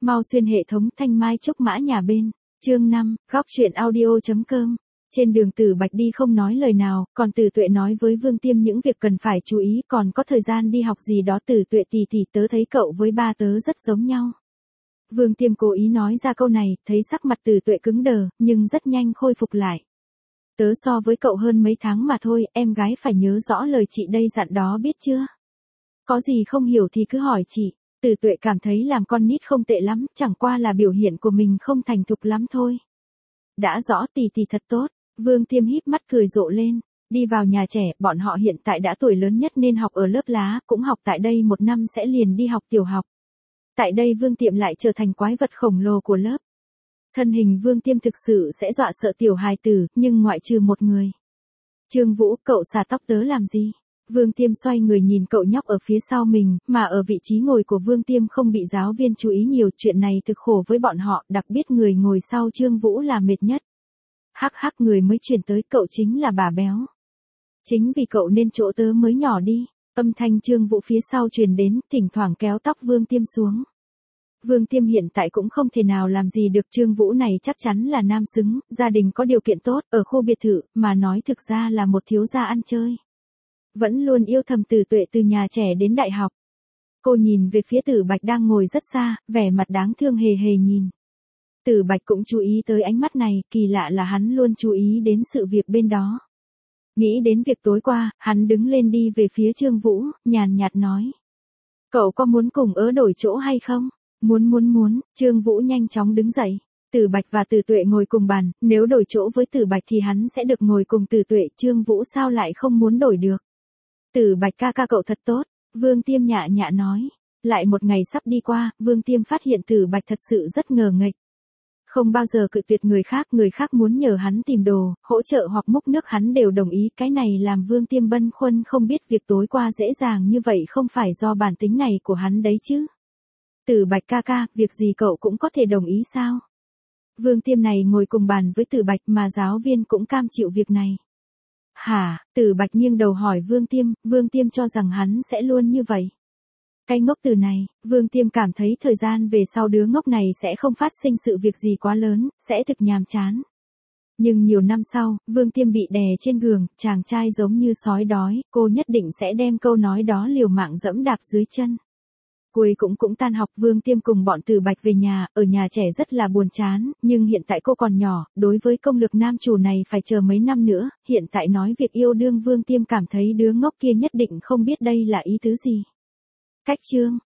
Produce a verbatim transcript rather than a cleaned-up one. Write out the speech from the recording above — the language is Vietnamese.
Mau xuyên hệ thống thanh mai trúc mã nhà bên. Chương năm, góc truyện audio.com. Trên đường Tử Bạch đi không nói lời nào, còn Tử Tuệ nói với Vương Tiêm những việc cần phải chú ý, còn có thời gian đi học gì đó. Tử Tuệ tỉ tỉ, tớ thấy cậu với ba tớ rất giống nhau. Vương Tiêm cố ý nói ra câu này, thấy sắc mặt Tử Tuệ cứng đờ, nhưng rất nhanh khôi phục lại. Tớ so với cậu hơn mấy tháng mà thôi, em gái phải nhớ rõ lời chị đây dặn đó biết chưa? Có gì không hiểu thì cứ hỏi chị. Tử Tuệ cảm thấy làm con nít không tệ lắm, chẳng qua là biểu hiện của mình không thành thục lắm thôi. Đã rõ, tỷ tỷ thật tốt. Vương Tiêm híp mắt cười rộ lên. Đi vào nhà trẻ, bọn họ hiện tại đã tuổi lớn nhất nên học ở lớp lá, cũng học tại đây một năm sẽ liền đi học tiểu học. Tại đây Vương Tiệm lại trở thành quái vật khổng lồ của lớp. Thân hình Vương Tiêm thực sự sẽ dọa sợ tiểu hài tử, nhưng ngoại trừ một người. Trương Vũ, cậu xả tóc tớ làm gì? Vương Tiêm xoay người nhìn cậu nhóc ở phía sau mình, mà ở vị trí ngồi của Vương Tiêm không bị giáo viên chú ý nhiều, chuyện này thực khổ với bọn họ, đặc biệt người ngồi sau Trương Vũ là mệt nhất. Hắc hắc, người mới chuyển tới, cậu chính là bà béo. Chính vì cậu nên chỗ tớ mới nhỏ đi. Âm thanh Trương Vũ phía sau truyền đến, thỉnh thoảng kéo tóc Vương Tiêm xuống. Vương Tiêm hiện tại cũng không thể nào làm gì được, Trương Vũ này chắc chắn là nam xứng, gia đình có điều kiện tốt, ở khu biệt thự, mà nói thực ra là một thiếu gia ăn chơi. Vẫn luôn yêu thầm Tử Tuệ từ nhà trẻ đến đại học. Cô nhìn về phía Tử Bạch đang ngồi rất xa, vẻ mặt đáng thương hề hề nhìn. Tử Bạch cũng chú ý tới ánh mắt này, kỳ lạ là hắn luôn chú ý đến sự việc bên đó. Nghĩ đến việc tối qua, hắn đứng lên đi về phía Trương Vũ, nhàn nhạt nói. Cậu có muốn cùng ớ đổi chỗ hay không? Muốn muốn muốn, Trương Vũ nhanh chóng đứng dậy. Tử Bạch và Tử Tuệ ngồi cùng bàn, nếu đổi chỗ với Tử Bạch thì hắn sẽ được ngồi cùng Tử Tuệ, Trương Vũ sao lại không muốn đổi được? Tử Bạch ca ca cậu thật tốt, Vương Tiêm nhạ nhạ nói. Lại một ngày sắp đi qua, Vương Tiêm phát hiện Tử Bạch thật sự rất ngờ nghệch. Không bao giờ cự tuyệt người khác, người khác muốn nhờ hắn tìm đồ, hỗ trợ hoặc múc nước hắn đều đồng ý, cái này làm Vương Tiêm băn khoăn không biết việc tối qua dễ dàng như vậy không phải do bản tính này của hắn đấy chứ. Tử Bạch ca ca, việc gì cậu cũng có thể đồng ý sao? Vương Tiêm này ngồi cùng bàn với Tử Bạch mà giáo viên cũng cam chịu việc này. Hả? Tử Bạch nghiêng đầu hỏi Vương Tiêm, Vương Tiêm cho rằng hắn sẽ luôn như vậy. Cái ngốc từ này, Vương Tiêm cảm thấy thời gian về sau đứa ngốc này sẽ không phát sinh sự việc gì quá lớn, sẽ thực nhàm chán. Nhưng nhiều năm sau, Vương Tiêm bị đè trên giường, chàng trai giống như sói đói, cô nhất định sẽ đem câu nói đó liều mạng dẫm đạp dưới chân. Cuối cũng cũng tan học, Vương Tiêm cùng bọn Tử Bạch về nhà, ở nhà trẻ rất là buồn chán, nhưng hiện tại cô còn nhỏ, đối với công lực nam chủ này phải chờ mấy năm nữa, hiện tại nói việc yêu đương Vương Tiêm cảm thấy đứa ngốc kia nhất định không biết đây là ý tứ gì. Cách chương,